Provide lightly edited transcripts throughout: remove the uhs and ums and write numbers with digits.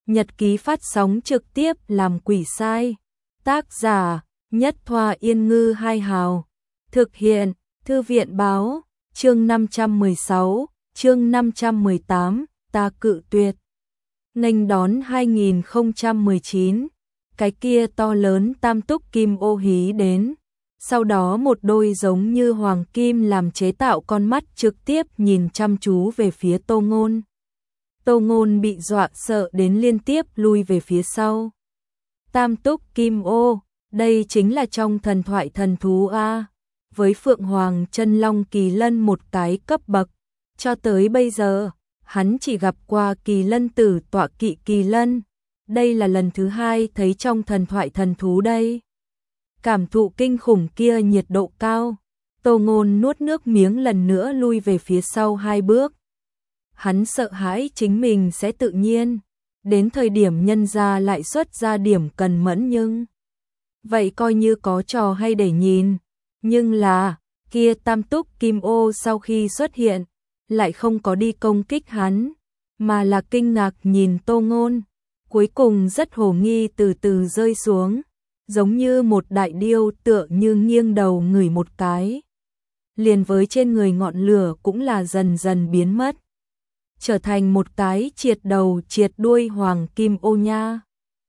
Nhật ký phát sóng trực tiếp làm quỷ sai. Tác giả: Nhất Thoa Yên Ngư Hai Hào. Thực hiện: Thư viện báo. Chương 516, chương 518, ta cự tuyệt. Nghênh đón 2019, cái kia to lớn tam túc kim ô hí đến. Sau đó một đôi giống như hoàng kim làm chế tạo con mắt trực tiếp nhìn chăm chú về phía Tô Ngôn. Tô Ngôn bị dọa sợ đến liên tiếp lui về phía sau. Tam túc kim ô, đây chính là trong thần thoại thần thú a, với Phượng Hoàng Chân Long Kỳ Lân một cái cấp bậc. Cho tới bây giờ, hắn chỉ gặp qua Kỳ Lân Tử tọa kỵ Kỳ Lân. Đây là lần thứ hai thấy trong thần thoại thần thú đây. Cảm thụ kinh khủng kia nhiệt độ cao, Tô Ngôn nuốt nước miếng lần nữa lui về phía sau 2 bước. Hắn sợ hãi chính mình sẽ tự nhiên, đến thời điểm nhân ra lại xuất ra điểm cần mẫn nhưng. Vậy coi như có trò hay để nhìn, nhưng là, kia tam túc kim ô sau khi xuất hiện, lại không có đi công kích hắn, mà là kinh ngạc nhìn Tô Ngôn, cuối cùng rất hồ nghi từ từ rơi xuống, giống như một đại điêu tựa như nghiêng đầu ngửi một cái. Liền với trên người ngọn lửa cũng là dần dần biến mất, trở thành một cái triệt đầu triệt đuôi hoàng kim ô nha.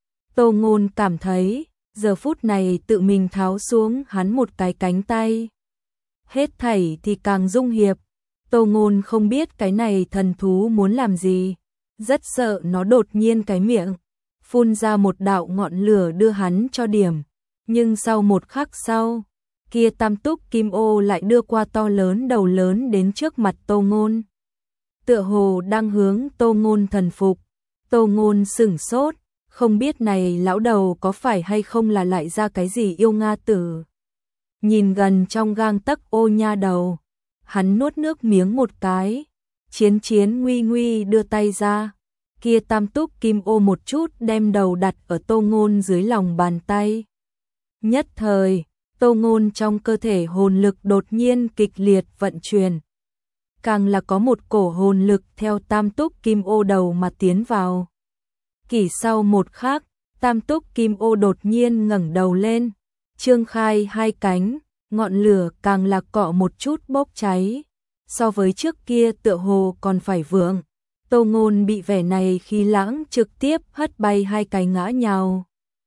Tô Ngôn cảm thấy, giờ phút này tự mình tháo xuống hắn một cái cánh tay. Hết thảy thì càng dung hiệp, Tô Ngôn không biết cái này thần thú muốn làm gì, rất sợ nó đột nhiên cái miệng phun ra một đạo ngọn lửa đưa hắn cho điểm, nhưng sau một khắc sau, kia tam túc kim ô lại đưa qua to lớn đầu lớn đến trước mặt Tô Ngôn. Tựa hồ đang hướng Tô Ngôn thần phục. Tô Ngôn sửng sốt, không biết này lão đầu có phải hay không là lại ra cái gì yêu nga tử. Nhìn gần trong gang tấc ô nha đầu, hắn nuốt nước miếng một cái, chiến nguy nguy đưa tay ra, kia tam túc kim ô một chút đem đầu đặt ở Tô Ngôn dưới lòng bàn tay. Nhất thời, Tô Ngôn trong cơ thể hồn lực đột nhiên kịch liệt vận chuyển. Càng là có một cổ hồn lực theo tam túc kim ô đầu mà tiến vào. Kỷ sau một khắc, tam túc kim ô đột nhiên ngẩng đầu lên, trương khai 2 cánh, ngọn lửa càng là cọ một chút bốc cháy. So với trước kia tựa hồ còn phải vượng. Tô Ngôn bị vẻ này khí lãng trực tiếp hất bay 2 cái ngã nhào.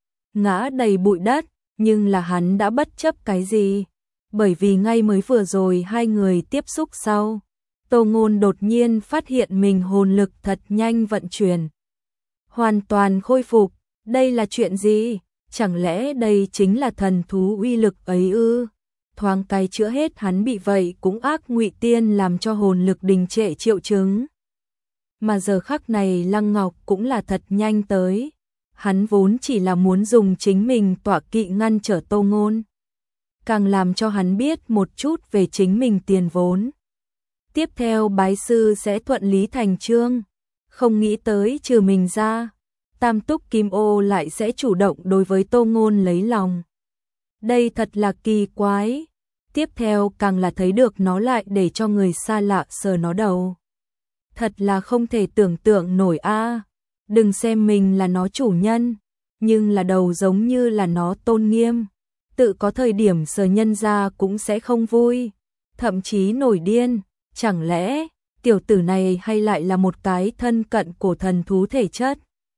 Ngã đầy bụi đất, nhưng là hắn đã bất chấp cái gì. Bởi vì ngay mới vừa rồi 2 người tiếp xúc sau, Tô Ngôn đột nhiên phát hiện mình hồn lực thật nhanh vận chuyển. Hoàn toàn khôi phục, đây là chuyện gì? Chẳng lẽ đây chính là thần thú uy lực ấy ư? Thoáng cái chữa hết hắn bị vậy cũng ác ngụy tiên làm cho hồn lực đình trệ triệu chứng. Mà giờ khắc này Lăng Ngọc cũng là thật nhanh tới. Hắn vốn chỉ là muốn dùng chính mình tọa kỵ ngăn trở Tô Ngôn. Càng làm cho hắn biết một chút về chính mình tiền vốn. Tiếp theo bái sư sẽ thuận lý thành chương. Không nghĩ tới trừ mình ra, tam túc kim ô lại sẽ chủ động đối với Tô Ngôn lấy lòng. Đây thật là kỳ quái. Tiếp theo càng là thấy được nó lại để cho người xa lạ sờ nó đầu. Thật là không thể tưởng tượng nổi a. Đừng xem mình là nó chủ nhân, nhưng là đầu giống như là nó tôn nghiêm. Tự có thời điểm sờ nhân ra cũng sẽ không vui, thậm chí nổi điên. Chẳng lẽ tiểu tử này hay lại là một cái thân cận của thần thú thể chất?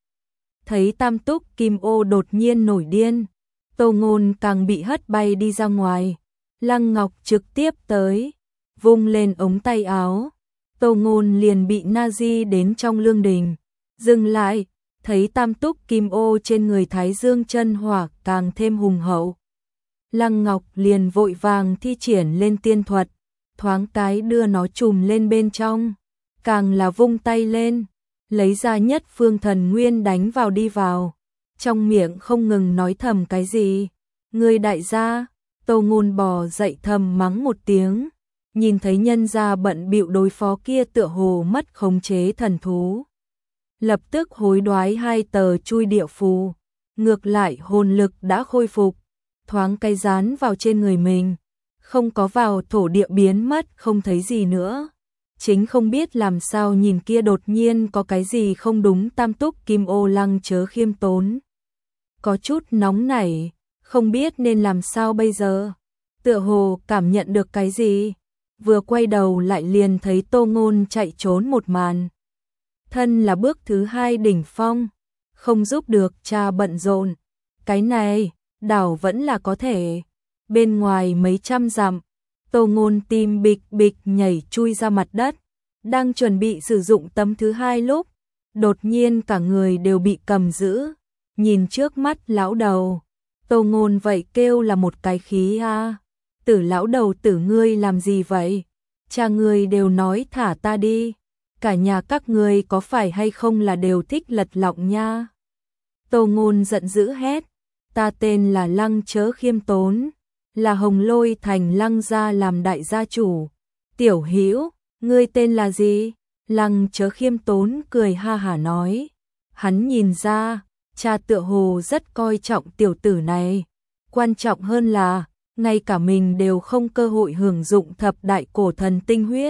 Thấy tam túc kim ô đột nhiên nổi điên, Tô Ngôn càng bị hất bay đi ra ngoài. Lăng Ngọc trực tiếp tới, vung lên ống tay áo. Tô Ngôn liền bị Nazi đến trong lương đình. Dừng lại, thấy tam túc kim ô trên người Thái Dương chân hỏa càng thêm hùng hậu. Lăng Ngọc liền vội vàng thi triển lên tiên thuật, thoáng cái đưa nó trùm lên bên trong, càng là vung tay lên, lấy ra nhất phương thần nguyên đánh vào đi vào, trong miệng không ngừng nói thầm cái gì. Người đại gia. Tô Ngôn bò dậy thầm mắng một tiếng, nhìn thấy nhân gia bận bịu đối phó kia tựa hồ mất khống chế thần thú. Lập tức hối đoái 2 tờ chui địa phù, ngược lại hồn lực đã khôi phục, thoáng cái dán vào trên người mình, không có vào thổ địa biến mất không thấy gì nữa. chính không biết làm sao nhìn kia đột nhiên có cái gì không đúng. Tam Túc Kim Ô Lăng Chớ Khiêm Tốn có chút nóng nảy, không biết nên làm sao bây giờ. Tựa hồ cảm nhận được cái gì, vừa quay đầu lại liền thấy Tô Ngôn chạy trốn một màn. Thân là bước thứ 2 đỉnh phong, không giúp được cha bận rộn. Cái này, đảo vẫn là có thể. Bên ngoài mấy trăm dặm, Tô Ngôn tim bịch bịch nhảy chui ra mặt đất, đang chuẩn bị sử dụng tấm thứ 2 lúc, đột nhiên cả người đều bị cầm giữ, nhìn trước mắt lão đầu. Tô Ngôn vậy kêu là một cái khí a. Tử lão đầu tử, ngươi làm gì vậy? Cha ngươi đều nói thả ta đi. Cả nhà các ngươi có phải hay không là đều thích lật lọng nha. Tô Ngôn giận dữ hét, ta tên là Lăng Chớ Khiêm Tốn, là Hồng Lôi Thành Lăng gia làm đại gia chủ. Tiểu Hữu, ngươi tên là gì? Lăng Chớ Khiêm Tốn cười ha hả nói. Hắn nhìn ra, cha tựa hồ rất coi trọng tiểu tử này. Quan trọng hơn là, ngay cả mình đều không cơ hội hưởng dụng thập đại cổ thần tinh huyết.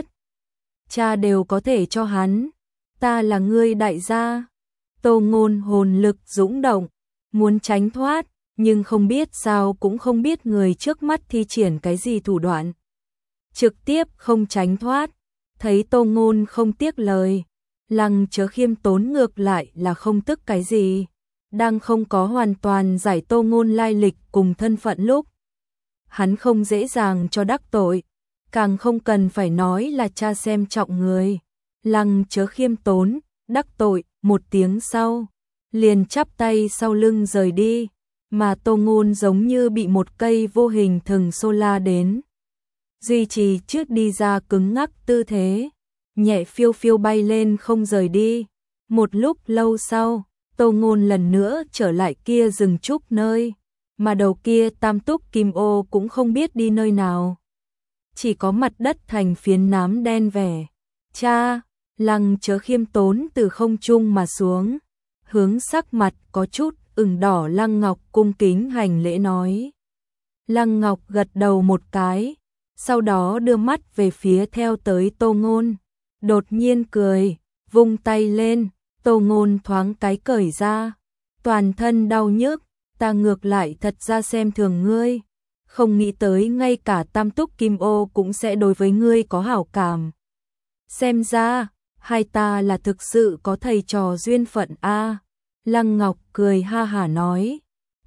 Cha đều có thể cho hắn. Ta là ngươi đại gia. Tô Ngôn hồn lực dũng động, muốn tránh thoát, nhưng không biết sao cũng không biết người trước mắt thi triển cái gì thủ đoạn. Trực tiếp không tránh thoát, thấy Tô Ngôn không tiếc lời. Lăng Chớ Khiêm Tốn ngược lại là không tức cái gì. Đang không có hoàn toàn giải Tô Ngôn lai lịch cùng thân phận lúc, hắn không dễ dàng cho đắc tội, càng không cần phải nói là cha xem trọng người. Lăng Chớ Khiêm Tốn đắc tội một tiếng sau, liền chắp tay sau lưng rời đi, mà Tô Ngôn giống như bị một cây vô hình thừng xô la đến. Duy trì trước đi ra cứng ngắc tư thế, nhẹ phiêu phiêu bay lên không rời đi. Một lúc lâu sau, Tô Ngôn lần nữa trở lại kia rừng trúc nơi, mà đầu kia Tam Túc Kim Ô cũng không biết đi nơi nào. Chỉ có mặt đất thành phiến nám đen vẻ. Cha, Lăng Chớ Khiêm Tốn từ không trung mà xuống, hướng sắc mặt có chút ửng đỏ Lăng Ngọc cung kính hành lễ nói. Lăng Ngọc gật đầu một cái, sau đó đưa mắt về phía theo tới Tô Ngôn, đột nhiên cười, vung tay lên, Tô Ngôn thoáng cái cởi ra, toàn thân đau nhức, ta ngược lại thật ra xem thường ngươi, không nghĩ tới ngay cả Tam Túc Kim Ô cũng sẽ đối với ngươi có hảo cảm. Xem ra, hai ta là thực sự có thầy trò duyên phận a. Lăng Ngọc cười ha hả nói,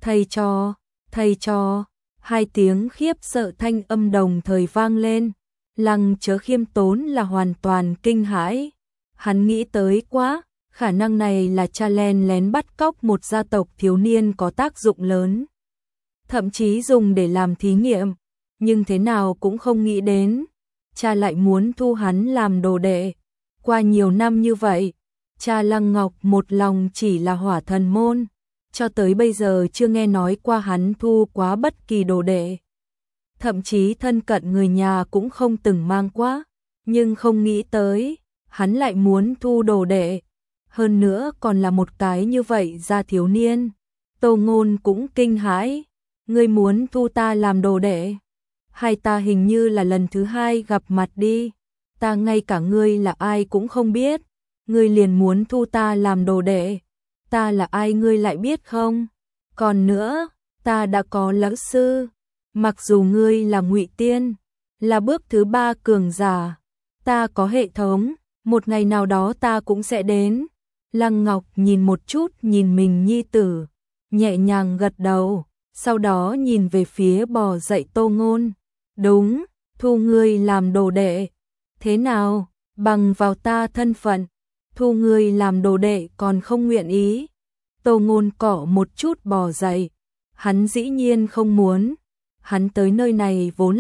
thầy trò, hai tiếng khiếp sợ thanh âm đồng thời vang lên. Lăng Chớ Khiêm Tốn là hoàn toàn kinh hãi, hắn nghĩ tới quá, khả năng này là cha len lén bắt cóc một gia tộc thiếu niên có tác dụng lớn, thậm chí dùng để làm thí nghiệm, nhưng thế nào cũng không nghĩ đến, cha lại muốn thu hắn làm đồ đệ. Qua nhiều năm như vậy, cha Lăng Ngọc một lòng chỉ là hỏa thần môn, cho tới bây giờ chưa nghe nói qua hắn thu quá bất kỳ đồ đệ. Thậm chí thân cận người nhà cũng không từng mang qua, nhưng không nghĩ tới, hắn lại muốn thu đồ đệ. Hơn nữa còn là một cái như vậy ra thiếu niên. Tô Ngôn cũng kinh hãi, ngươi muốn thu ta làm đồ đệ? Hai ta hình như là lần thứ 2 gặp mặt đi, ta ngay cả ngươi là ai cũng không biết, ngươi liền muốn thu ta làm đồ đệ, ta là ai ngươi lại biết không? Còn nữa, ta đã có lão sư, mặc dù ngươi là Ngụy Tiên, là bước thứ 3 cường giả, ta có hệ thống, một ngày nào đó ta cũng sẽ đến. Lăng Ngọc nhìn một chút nhìn mình nhi tử, nhẹ nhàng gật đầu, sau đó nhìn về phía bò dậy Tô Ngôn. Đúng, thu ngươi làm đồ đệ. Thế nào, bằng vào ta thân phận, thu ngươi làm đồ đệ còn không nguyện ý? Tô Ngôn cọ một chút bò dậy, hắn dĩ nhiên không muốn. Hắn tới nơi này vốn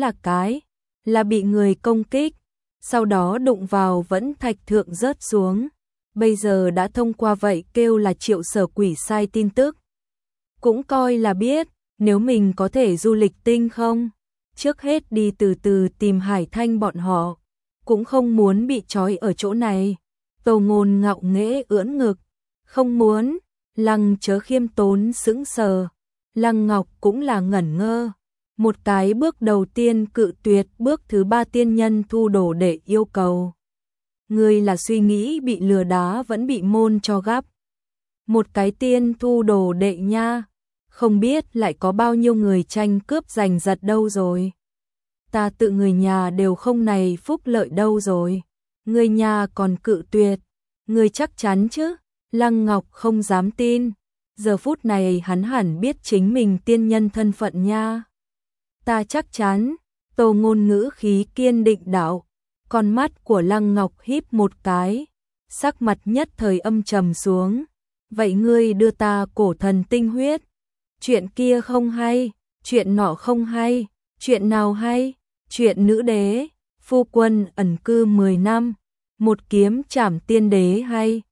là bị người công kích, sau đó đụng vào vẫn thạch thượng rớt xuống. Bây giờ đã thông qua vậy kêu là Triệu Sở Quỷ sai tin tức, cũng coi là biết nếu mình có thể du lịch tinh không. Trước hết đi từ từ tìm Hải Thanh bọn họ, cũng không muốn bị trói ở chỗ này. Tô Ngôn ngạo nghễ ưỡn ngực, không muốn. Lăng Chớ Khiêm Tốn sững sờ, Lăng Ngọc cũng là ngẩn ngơ. Một cái bước đầu tiên cự tuyệt bước thứ 3 tiên nhân thu đồ để yêu cầu. ngươi là suy nghĩ bị lừa đá vẫn bị môn cho gắp. Một cái tiên thu đồ đệ nha, không biết lại có bao nhiêu người tranh cướp giành giật đâu rồi. Ta tự người nhà đều không này phúc lợi đâu rồi. Người nhà còn cự tuyệt, người chắc chắn chứ? Lăng Ngọc không dám tin, giờ phút này hắn hẳn biết chính mình tiên nhân thân phận nha. Ta chắc chắn, Tô Ngôn ngữ khí kiên định đạo, con mắt của Lăng Ngọc híp một cái, sắc mặt nhất thời âm trầm xuống. Vậy ngươi đưa ta cổ thần tinh huyết, chuyện kia không hay, chuyện nọ không hay, chuyện nào hay? Chuyện nữ đế, phu quân ẩn cư 10 năm, một kiếm trảm tiên đế hay,